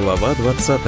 Глава 20.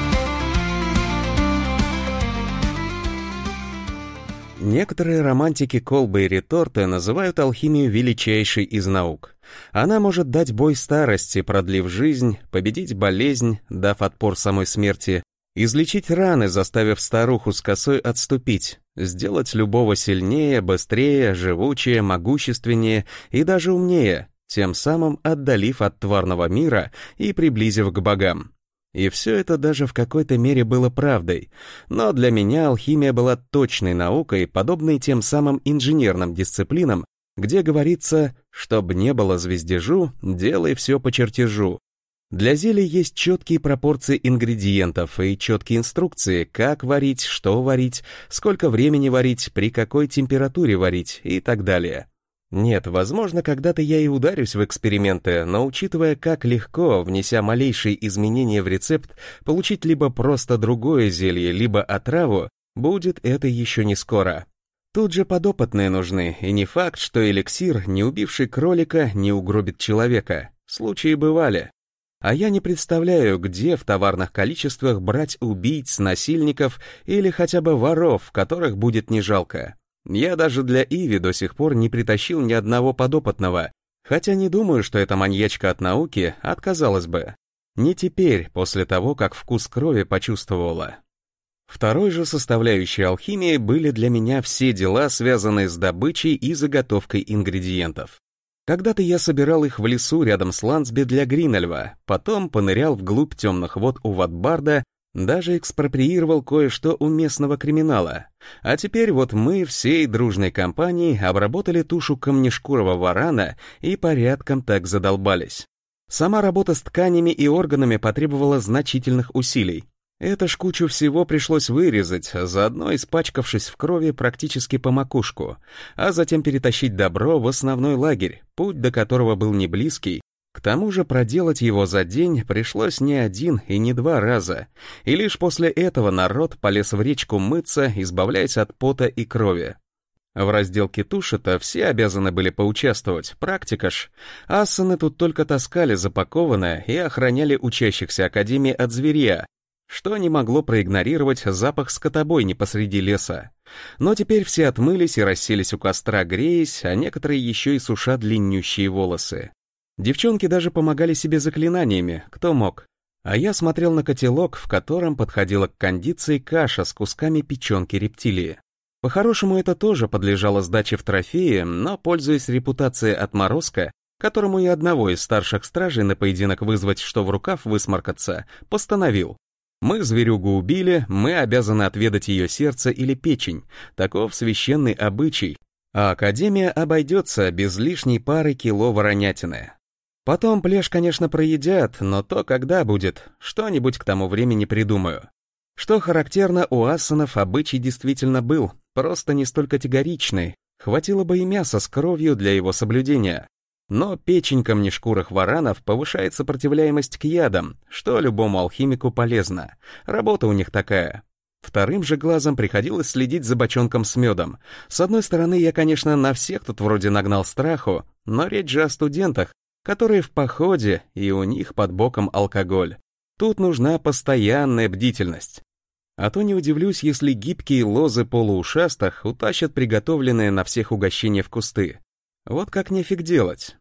Некоторые романтики колбы и реторты называют алхимию величайшей из наук. Она может дать бой старости, продлив жизнь, победить болезнь, дав отпор самой смерти, излечить раны, заставив старуху с косой отступить, сделать любого сильнее, быстрее, живучее, могущественнее и даже умнее, тем самым отдалив от тварного мира и приблизив к богам. И все это даже в какой-то мере было правдой, но для меня алхимия была точной наукой, подобной тем самым инженерным дисциплинам, где говорится, чтоб не было звездежу, делай все по чертежу. Для зелий есть четкие пропорции ингредиентов и четкие инструкции, как варить, что варить, сколько времени варить, при какой температуре варить и так далее. Нет, возможно, когда-то я и ударюсь в эксперименты, но учитывая, как легко, внеся малейшие изменения в рецепт, получить либо просто другое зелье, либо отраву, будет это еще не скоро. Тут же подопытные нужны, и не факт, что эликсир, не убивший кролика, не угробит человека. Случаи бывали. А я не представляю, где в товарных количествах брать убийц, насильников или хотя бы воров, которых будет не жалко. Я даже для Иви до сих пор не притащил ни одного подопытного, хотя не думаю, что эта маньячка от науки отказалась бы. Не теперь, после того, как вкус крови почувствовала. Второй же составляющей алхимии были для меня все дела, связанные с добычей и заготовкой ингредиентов. Когда-то я собирал их в лесу рядом с Лансби для Гринельва, потом понырял вглубь темных вод у Ватбарда, даже экспроприировал кое-что у местного криминала. А теперь вот мы всей дружной компанией обработали тушу камнешкурого варана и порядком так задолбались. Сама работа с тканями и органами потребовала значительных усилий. Это ж кучу всего пришлось вырезать, заодно испачкавшись в крови практически по макушку, а затем перетащить добро в основной лагерь, путь до которого был не близкий. К тому же проделать его за день пришлось не один и не два раза, и лишь после этого народ полез в речку мыться, избавляясь от пота и крови. В разделке туши-то все обязаны были поучаствовать, практика ж. Ассаны тут только таскали запакованное и охраняли учащихся академии от зверя, что не могло проигнорировать запах скотобойни посреди леса. Но теперь все отмылись и расселись у костра, греясь, а некоторые еще и сушат длиннющие волосы. Девчонки даже помогали себе заклинаниями, кто мог. А я смотрел на котелок, в котором подходила к кондиции каша с кусками печенки рептилии. По-хорошему, это тоже подлежало сдаче в трофеи, но, пользуясь репутацией отморозка, которому и одного из старших стражей на поединок вызвать, что в рукав высморкаться, постановил. Мы зверюгу убили, мы обязаны отведать ее сердце или печень, таков священный обычай, а академия обойдется без лишней пары кило воронятины. Потом плешь, конечно, проедят, но то когда будет, что-нибудь к тому времени придумаю. Что характерно, у ассанов обычай действительно был, просто не столь категоричный, хватило бы и мяса с кровью для его соблюдения. Но печень камнешкурых варанов повышает сопротивляемость к ядам, что любому алхимику полезно, работа у них такая. Вторым же глазом приходилось следить за бочонком с медом. С одной стороны, я, конечно, на всех тут вроде нагнал страху, но речь же о студентах, которые в походе, и у них под боком алкоголь. Тут нужна постоянная бдительность. А то не удивлюсь, если гибкие лозы полуушастых утащат приготовленные на всех угощения в кусты. Вот как нефиг делать.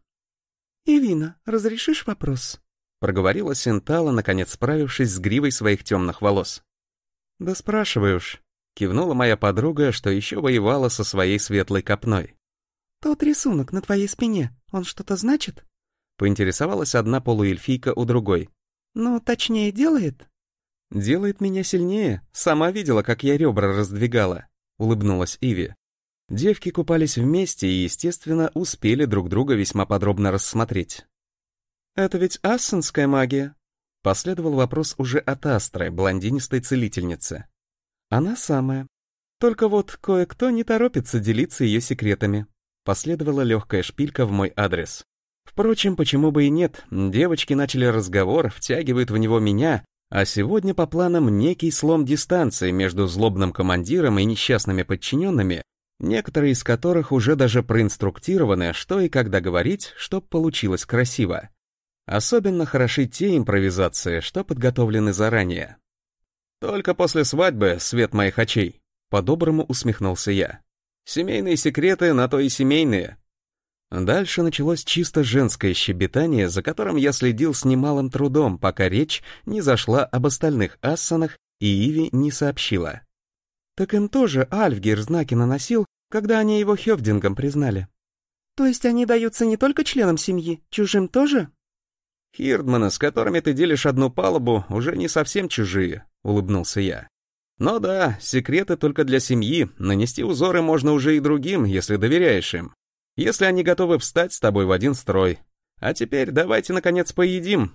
«Ивина, разрешишь вопрос?» — проговорила Синтала, наконец справившись с гривой своих темных волос. «Да спрашивай уж», — кивнула моя подруга, что еще воевала со своей светлой копной. «Тот рисунок на твоей спине, он что-то значит?» Поинтересовалась одна полуэльфийка у другой. «Ну, точнее, делает?» «Делает меня сильнее. Сама видела, как я ребра раздвигала», — улыбнулась Иви. Девки купались вместе и, естественно, успели друг друга весьма подробно рассмотреть. «Это ведь ассанская магия?» — последовал вопрос уже от Астры, блондинистой целительницы. «Она самая. Только вот кое-кто не торопится делиться ее секретами», — последовала легкая шпилька в мой адрес. Впрочем, почему бы и нет, девочки начали разговор, втягивают в него меня, а сегодня по планам некий слом дистанции между злобным командиром и несчастными подчиненными, некоторые из которых уже даже проинструктированы, что и когда говорить, чтоб получилось красиво. Особенно хороши те импровизации, что подготовлены заранее. «Только после свадьбы, свет моих очей», — по-доброму усмехнулся я. «Семейные секреты на то и семейные». Дальше началось чисто женское щебетание, за которым я следил с немалым трудом, пока речь не зашла об остальных ассанах и Иви не сообщила. Так им тоже Альфгер знаки наносил, когда они его хёвдингом признали. То есть они даются не только членам семьи, чужим тоже? «Хирдманы, с которыми ты делишь одну палубу, уже не совсем чужие», — улыбнулся я. «Но да, секреты только для семьи, нанести узоры можно уже и другим, если доверяешь им. Если они готовы встать с тобой в один строй. А теперь давайте, наконец, поедим».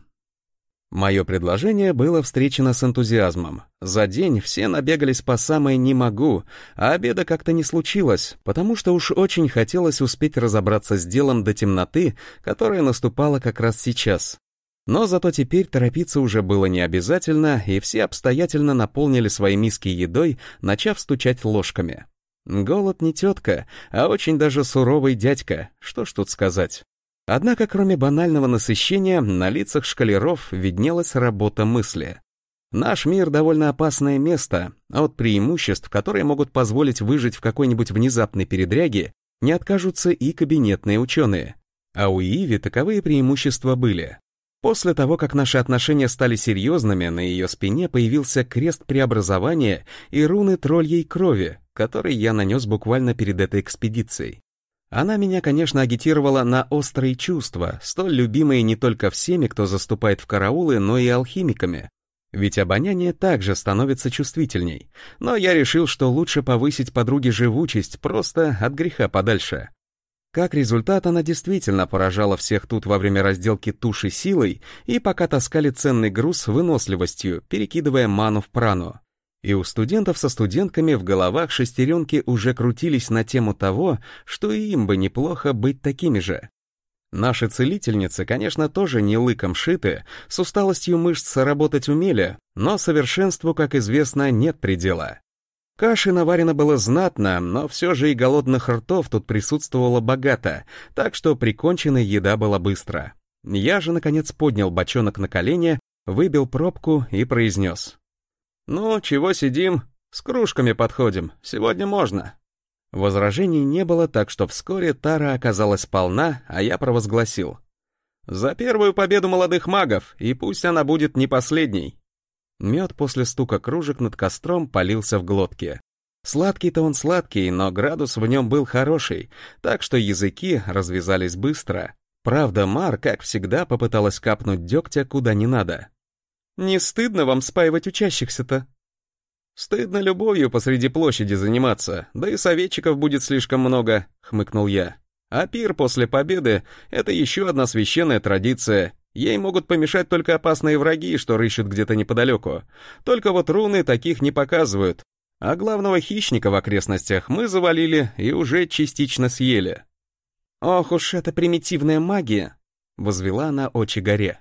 Мое предложение было встречено с энтузиазмом. За день все набегались по самое «не могу», а обеда как-то не случилось, потому что уж очень хотелось успеть разобраться с делом до темноты, которая наступала как раз сейчас. Но зато теперь торопиться уже было не обязательно, и все обстоятельно наполнили свои миски едой, начав стучать ложками. Голод не тетка, а очень даже суровый дядька, что ж тут сказать. Однако, кроме банального насыщения, на лицах школяров виднелась работа мысли. Наш мир довольно опасное место, а от преимуществ, которые могут позволить выжить в какой-нибудь внезапной передряге, не откажутся и кабинетные ученые. А у Иви таковые преимущества были. После того, как наши отношения стали серьезными, на ее спине появился крест преобразования и руны тролльей крови, который я нанес буквально перед этой экспедицией. Она меня, конечно, агитировала на острые чувства, столь любимые не только всеми, кто заступает в караулы, но и алхимиками. Ведь обоняние также становится чувствительней. Но я решил, что лучше повысить подруге живучесть просто от греха подальше. Как результат, она действительно поражала всех тут во время разделки туши силой и пока таскали ценный груз выносливостью, перекидывая ману в прану. И у студентов со студентками в головах шестеренки уже крутились на тему того, что и им бы неплохо быть такими же. Наши целительницы, конечно, тоже не лыком шиты, с усталостью мышц работать умели, но совершенству, как известно, нет предела. Каши наварено было знатно, но все же и голодных ртов тут присутствовало богато, так что приконченная еда была быстро. Я же, наконец, поднял бочонок на колени, выбил пробку и произнес: «Ну, чего сидим? С кружками подходим, сегодня можно». Возражений не было, так что вскоре тара оказалась полна, а я провозгласил: «За первую победу молодых магов, и пусть она будет не последней». Мед после стука кружек над костром полился в глотке. Сладкий-то он сладкий, но градус в нем был хороший, так что языки развязались быстро. Правда, Мар, как всегда, попыталась капнуть дегтя куда не надо. «Не стыдно вам спаивать учащихся-то?» «Стыдно любовью посреди площади заниматься, да и советчиков будет слишком много», — хмыкнул я. «А пир после победы — это еще одна священная традиция. Ей могут помешать только опасные враги, что рыщут где-то неподалеку. Только вот руны таких не показывают. А главного хищника в окрестностях мы завалили и уже частично съели». «Ох уж эта примитивная магия!» — возвела она очи горе.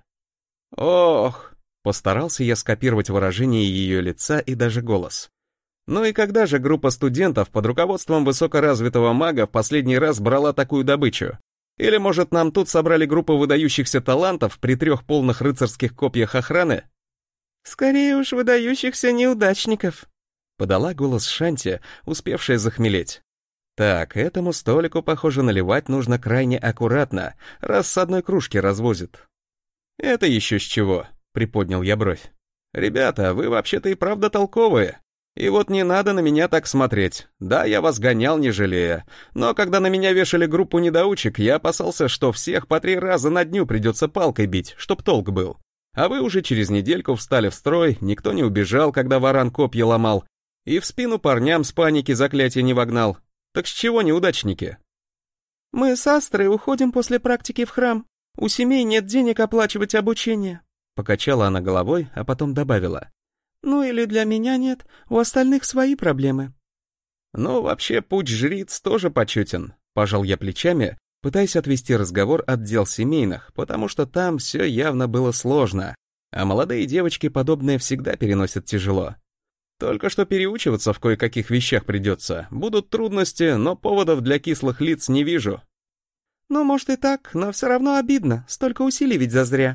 «Ох!» — постарался я скопировать выражение ее лица и даже голос. «Ну и когда же группа студентов под руководством высокоразвитого мага в последний раз брала такую добычу? Или, может, нам тут собрали группу выдающихся талантов при 3 полных рыцарских копьях охраны?» «Скорее уж выдающихся неудачников», — подала голос Шанти, успевшая захмелеть. «Так, этому столику, похоже, наливать нужно крайне аккуратно, раз с одной кружки развозит». «Это еще с чего?» — приподнял я бровь. «Ребята, вы вообще-то и правда толковые. И вот не надо на меня так смотреть. Да, я вас гонял, не жалея. Но когда на меня вешали группу недоучек, я опасался, что всех по 3 раза на дню придется палкой бить, чтоб толк был. А вы уже через недельку встали в строй, никто не убежал, когда варан копья ломал, и в спину парням с паники заклятие не вогнал. Так с чего неудачники?» «Мы с Астрой уходим после практики в храм. У семей нет денег оплачивать обучение», — покачала она головой, а потом добавила: «Ну или для меня нет, у остальных свои проблемы». «Ну, вообще, путь жриц тоже почетен», — пожал я плечами, пытаясь отвести разговор от дел семейных, потому что там все явно было сложно, а молодые девочки подобное всегда переносят тяжело. Только что переучиваться в кое-каких вещах придется, будут трудности, но поводов для кислых лиц не вижу». «Ну, может и так, но все равно обидно, столько усилий ведь зазря»,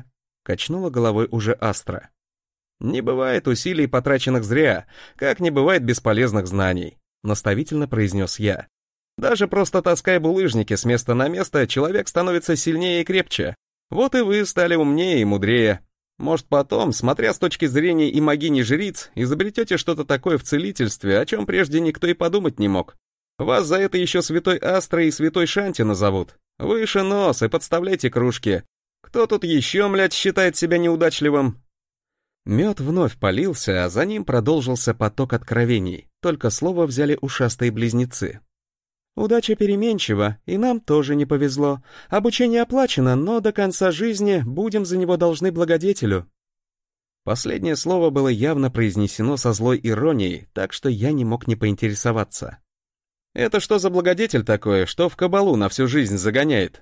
качнула головой уже Астра. «Не бывает усилий, потраченных зря, как не бывает бесполезных знаний», — наставительно произнес я. «Даже просто таская булыжники с места на место, человек становится сильнее и крепче. Вот и вы стали умнее и мудрее. Может, потом, смотря с точки зрения и могини-жриц, изобретете что-то такое в целительстве, о чем прежде никто и подумать не мог. Вас за это еще святой Астрой и святой Шанти назовут. Выше нос и подставляйте кружки. Кто тут еще, млядь, считает себя неудачливым?» Мед вновь полился, а за ним продолжился поток откровений, только слово взяли ушастые близнецы. «Удача переменчива, и нам тоже не повезло. Обучение оплачено, но до конца жизни будем за него должны благодетелю». Последнее слово было явно произнесено со злой иронией, так что я не мог не поинтересоваться. «Это что за благодетель такое, что в кабалу на всю жизнь загоняет?»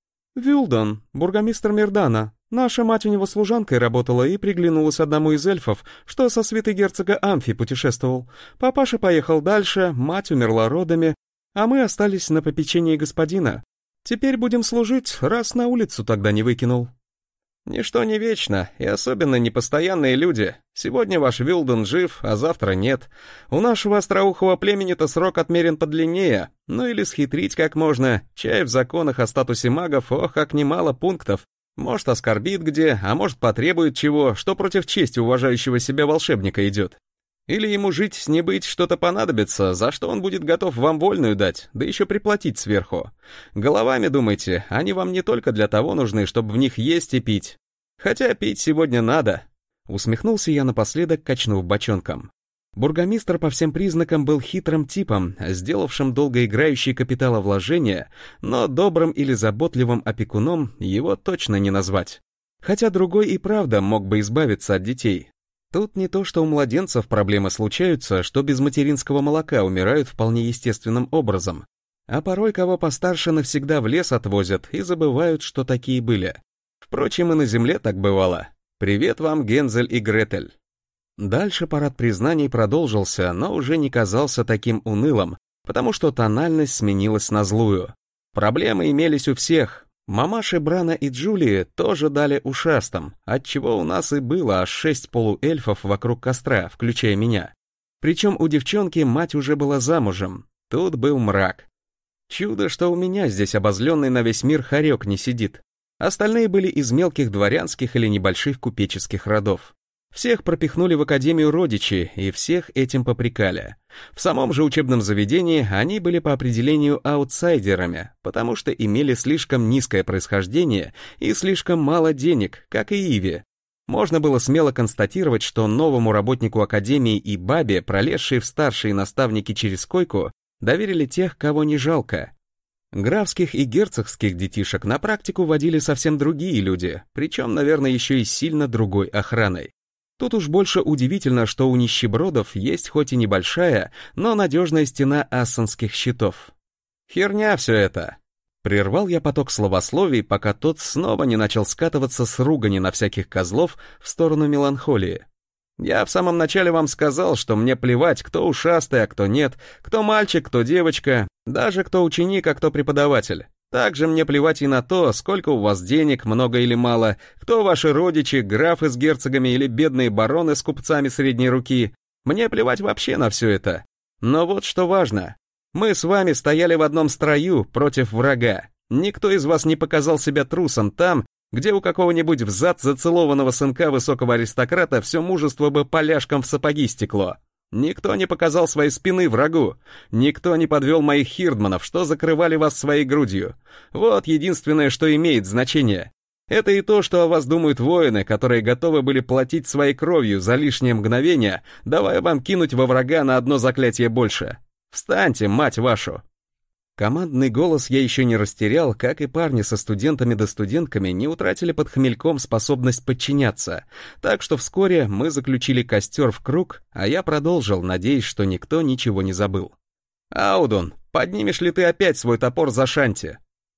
«Вюлдан, бургомистр Мирдана. Наша мать у него служанкой работала и приглянулась одному из эльфов, что со свитой герцога Амфи путешествовал. Папаша поехал дальше, мать умерла родами, а мы остались на попечении господина. Теперь будем служить, раз на улицу тогда не выкинул». «Ничто не вечно, и особенно непостоянные люди. Сегодня ваш Вилден жив, а завтра нет. У нашего остроухого племени-то срок отмерен подлиннее. Ну или схитрить как можно. Чай в законах о статусе магов, ох, как немало пунктов. Может, оскорбит где, а может, потребует чего, что против чести уважающего себя волшебника идет. Или ему жить не быть что-то понадобится, за что он будет готов вам вольную дать, да еще приплатить сверху. Головами думайте, они вам не только для того нужны, чтобы в них есть и пить. Хотя пить сегодня надо». Усмехнулся я напоследок, качнув бочонком. Бургомистр по всем признакам был хитрым типом, сделавшим долгоиграющие капиталовложения, но добрым или заботливым опекуном его точно не назвать. Хотя другой и правда мог бы избавиться от детей. Тут не то, что у младенцев проблемы случаются, что без материнского молока умирают вполне естественным образом. А порой кого постарше навсегда в лес отвозят и забывают, что такие были. Впрочем, и на земле так бывало. Привет вам, Гензель и Гретель. Дальше парад признаний продолжился, но уже не казался таким унылым, потому что тональность сменилась на злую. Проблемы имелись у всех. Мамаши Брана и Джулии тоже дали ушастым, отчего у нас и было аж 6 полуэльфов вокруг костра, включая меня. Причем у девчонки мать уже была замужем. Тут был мрак. Чудо, что у меня здесь обозленный на весь мир хорек не сидит. Остальные были из мелких дворянских или небольших купеческих родов. Всех пропихнули в академию родичи, и всех этим попрекали. В самом же учебном заведении они были по определению аутсайдерами, потому что имели слишком низкое происхождение и слишком мало денег, как и Иви. Можно было смело констатировать, что новому работнику академии и бабе, пролезшие в старшие наставники через койку, доверили тех, кого не жалко. Графских и герцогских детишек на практику водили совсем другие люди, причем, наверное, еще и сильно другой охраной. Тут уж больше удивительно, что у нищебродов есть хоть и небольшая, но надежная стена ассанских щитов. Херня все это. Прервал я поток словословий, пока тот снова не начал скатываться с ругани на всяких козлов в сторону меланхолии. Я в самом начале вам сказал, что мне плевать, кто ушастый, а кто нет, кто мальчик, кто девочка, даже кто ученик, а кто преподаватель. Также мне плевать и на то, сколько у вас денег, много или мало, кто ваши родичи, графы с герцогами или бедные бароны с купцами средней руки. Мне плевать вообще на все это. Но вот что важно. Мы с вами стояли в одном строю против врага. Никто из вас не показал себя трусом там, где у какого-нибудь взад зацелованного сынка высокого аристократа все мужество бы поляшком в сапоги стекло. Никто не показал своей спины врагу. Никто не подвел моих хирдманов, что закрывали вас своей грудью. Вот единственное, что имеет значение. Это и то, что о вас думают воины, которые готовы были платить своей кровью за лишнее мгновение, давая вам кинуть во врага на одно заклятие больше. Встаньте, мать вашу! Командный голос я еще не растерял, как и парни со студентами да студентками не утратили под хмельком способность подчиняться, так что вскоре мы заключили костер в круг, а я продолжил, надеясь, что никто ничего не забыл. «Аудун, поднимешь ли ты опять свой топор за Шанти?»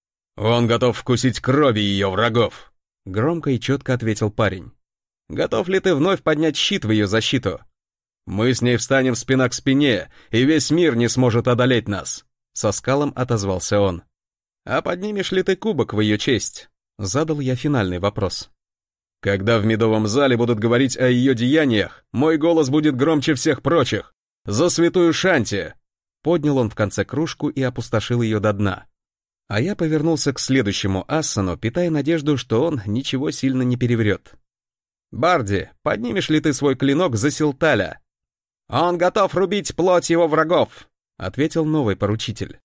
«Он готов вкусить крови ее врагов», — громко и четко ответил парень. «Готов ли ты вновь поднять щит в ее защиту?» «Мы с ней встанем спина к спине, и весь мир не сможет одолеть нас», — со скалом отозвался он. «А поднимешь ли ты кубок в ее честь?» — задал я финальный вопрос. Когда в медовом зале будут говорить о ее деяниях, мой голос будет громче всех прочих. За святую Шанти!» Поднял он в конце кружку и опустошил ее до дна. А я повернулся к следующему ассану, питая надежду, что он ничего сильно не переврет. «Барди, поднимешь ли ты свой клинок за Силталя?» «Он готов рубить плоть его врагов», — ответил новый поручитель.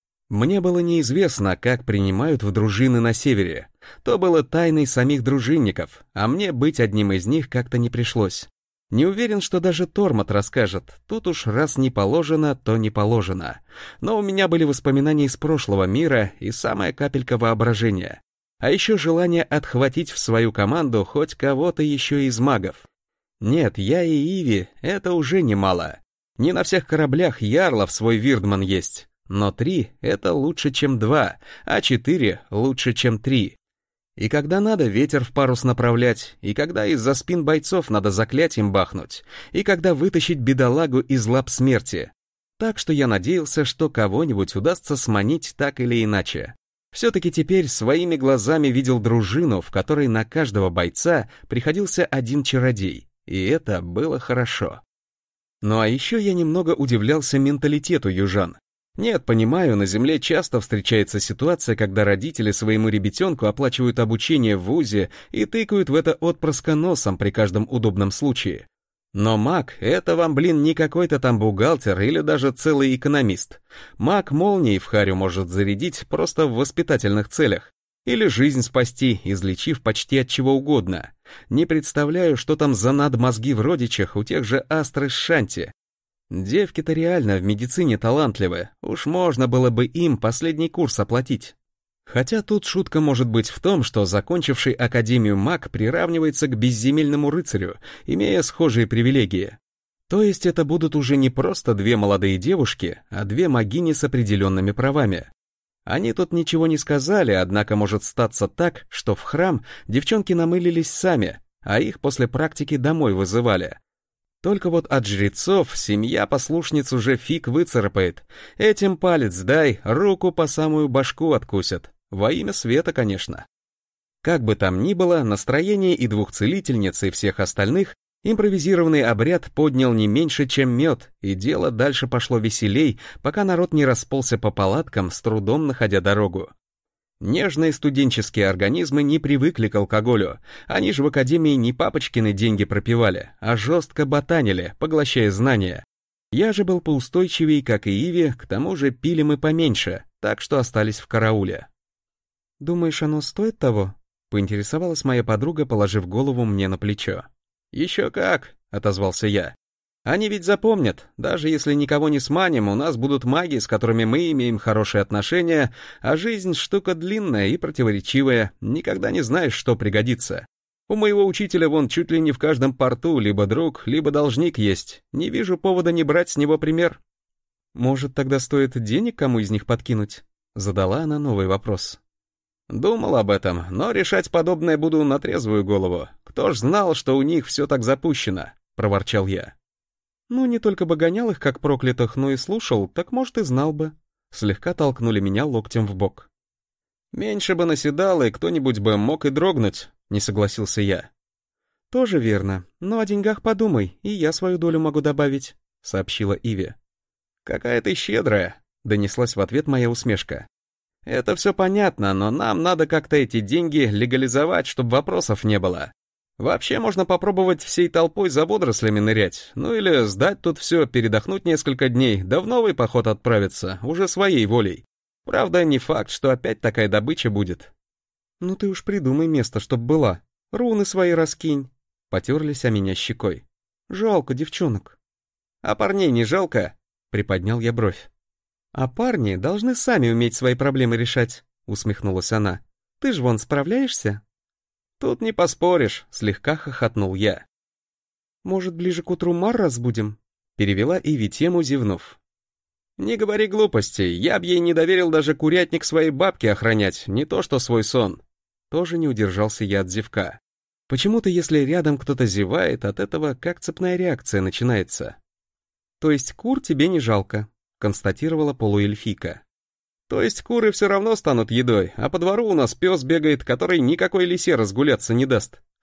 Мне было неизвестно, как принимают в дружины на севере. То было тайной самих дружинников, а мне быть одним из них как-то не пришлось. Не уверен, что даже Тормот расскажет. Тут уж раз не положено, то не положено. Но у меня были воспоминания из прошлого мира и самая капелька воображения. А еще желание отхватить в свою команду хоть кого-то еще из магов. Нет, я и Иви — это уже немало. Не на всех кораблях ярлов свой вирдман есть. Но 3 — это лучше, чем 2, а 4 — лучше, чем 3. И когда надо ветер в парус направлять, и когда из-за спин бойцов надо заклятием бахнуть, и когда вытащить бедолагу из лап смерти. Так что я надеялся, что кого-нибудь удастся сманить так или иначе. Все-таки теперь своими глазами видел дружину, в которой на каждого бойца приходился один чародей, и это было хорошо. Ну а еще я немного удивлялся менталитету южан. Нет, понимаю, на Земле часто встречается ситуация, когда родители своему ребятенку оплачивают обучение в вузе и тыкают в это отпрыска носом при каждом удобном случае. Но маг — это вам, не какой-то там бухгалтер или даже целый экономист. Маг молнией в харю может зарядить просто в воспитательных целях. Или жизнь спасти, излечив почти от чего угодно. Не представляю, что там за надмозги в родичах у тех же Астры с Шанти. Девки-то реально в медицине талантливы, уж можно было бы им последний курс оплатить. Хотя тут шутка может быть в том, что закончивший Академию маг приравнивается к безземельному рыцарю, имея схожие привилегии. То есть это будут уже не просто 2 молодые девушки, а 2 магини с определенными правами. Они тут ничего не сказали, однако может статься так, что в храм девчонки намылились сами, а их после практики домой вызывали. Только вот от жрецов семья послушниц уже фиг выцарапает. Этим палец дай, руку по самую башку откусят. Во имя света, конечно. Как бы там ни было, настроение и 2 целительниц, и всех остальных импровизированный обряд поднял не меньше, чем мед, и дело дальше пошло веселей, пока народ не расползся по палаткам, с трудом находя дорогу. Нежные студенческие организмы не привыкли к алкоголю. Они же в академии не папочкины деньги пропивали, а жестко ботанили, поглощая знания. Я же был поустойчивее, как и Иви, к тому же пили мы поменьше, так что остались в карауле. «Думаешь, оно стоит того?» — поинтересовалась моя подруга, положив голову мне на плечо. «Еще как!» — отозвался я. «Они ведь запомнят, даже если никого не сманим, у нас будут маги, с которыми мы имеем хорошие отношения, а жизнь штука длинная и противоречивая, никогда не знаешь, что пригодится. У моего учителя вон чуть ли не в каждом порту либо друг, либо должник есть, не вижу повода не брать с него пример». «Может, тогда стоит денег кому из них подкинуть?» — задала она новый вопрос. «Думал об этом, но решать подобное буду на трезвую голову. Кто ж знал, что у них все так запущено?» — проворчал я. «Ну, не только бы гонял их, как проклятых, но и слушал, так, может, и знал бы». Слегка толкнули меня локтем в бок. «Меньше бы наседал, и кто-нибудь бы мог и дрогнуть», — не согласился я. «Тоже верно, но о деньгах подумай, и я свою долю могу добавить», — сообщила Иви. «Какая ты щедрая», — донеслась в ответ моя усмешка. «Это все понятно, но нам надо как-то эти деньги легализовать, чтобы вопросов не было. Вообще можно попробовать всей толпой за водорослями нырять, ну или сдать тут все, передохнуть несколько дней, да в новый поход отправиться, уже своей волей. Правда, не факт, что опять такая добыча будет». «Ну ты уж придумай место, чтоб была. Руны свои раскинь», — потерлись о меня щекой. «Жалко девчонок». «А парней не жалко?» — приподнял я бровь. «А парни должны сами уметь свои проблемы решать», — усмехнулась она. «Ты ж вон справляешься?» «Тут не поспоришь», — слегка хохотнул я. «Может, ближе к утру Мар разбудим?» — перевела Иви тему, зевнув. «Не говори глупостей, я б ей не доверил даже курятник своей бабке охранять, не то что свой сон». Тоже не удержался я от зевка. Почему-то, если рядом кто-то зевает, от этого как цепная реакция начинается. «То есть кур тебе не жалко?» — констатировала полуэльфийка. «То есть куры все равно станут едой, а по двору у нас пес бегает, который никакой лисе разгуляться не даст», —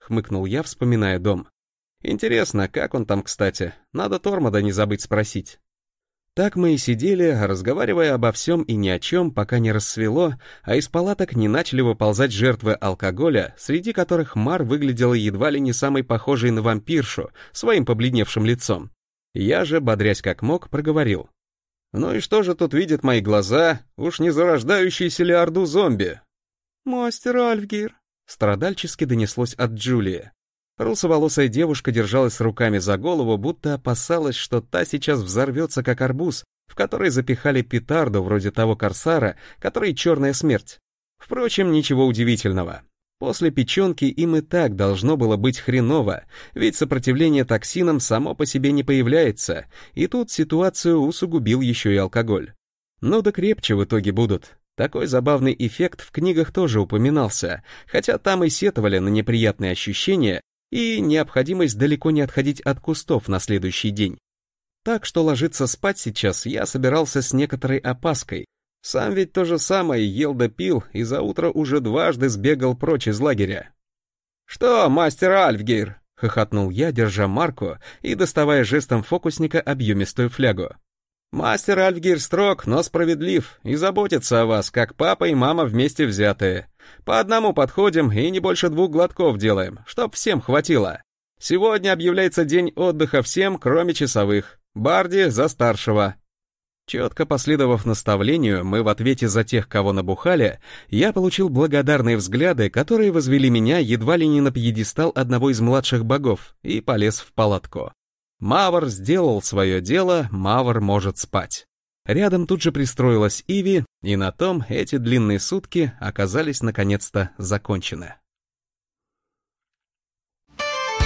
хмыкнул я, вспоминая дом. Интересно, как он там, кстати? Надо Тормода не забыть спросить. Так мы и сидели, разговаривая обо всем и ни о чем, пока не рассвело, а из палаток не начали выползать жертвы алкоголя, среди которых Мар выглядела едва ли не самой похожей на вампиршу, своим побледневшим лицом. Я же, бодрясь как мог, проговорил. «Ну и что же тут видят мои глаза? Уж не зарождающиеся ли орду зомби?» «Мастер Альфгир», — страдальчески донеслось от Джулии. Русоволосая девушка держалась руками за голову, будто опасалась, что та сейчас взорвется, как арбуз, в который запихали петарду вроде того корсара, который черная смерть. Впрочем, ничего удивительного. После печенки им и так должно было быть хреново, ведь сопротивление токсинам само по себе не появляется, и тут ситуацию усугубил еще и алкоголь. Ну да крепче в итоге будут. Такой забавный эффект в книгах тоже упоминался, хотя там и сетовали на неприятные ощущения и необходимость далеко не отходить от кустов на следующий день. Так что ложиться спать сейчас я собирался с некоторой опаской. Сам ведь то же самое ел да пил, и за утро уже дважды сбегал прочь из лагеря. «Что, мастер Альфгир?» — хохотнул я, держа марку и доставая жестом фокусника объемистую флягу. «Мастер Альфгир строг, но справедлив, и заботится о вас, как папа и мама вместе взятые. По одному подходим и не больше 2 глотков делаем, чтоб всем хватило. Сегодня объявляется день отдыха всем, кроме часовых. Барди за старшего». Четко последовав наставлению, мы в ответе за тех, кого набухали, я получил благодарные взгляды, которые возвели меня едва ли не на пьедестал одного из младших богов, и полез в палатку. Мавр сделал свое дело, Мавр может спать. Рядом тут же пристроилась Иви, и на том эти длинные сутки оказались наконец-то закончены.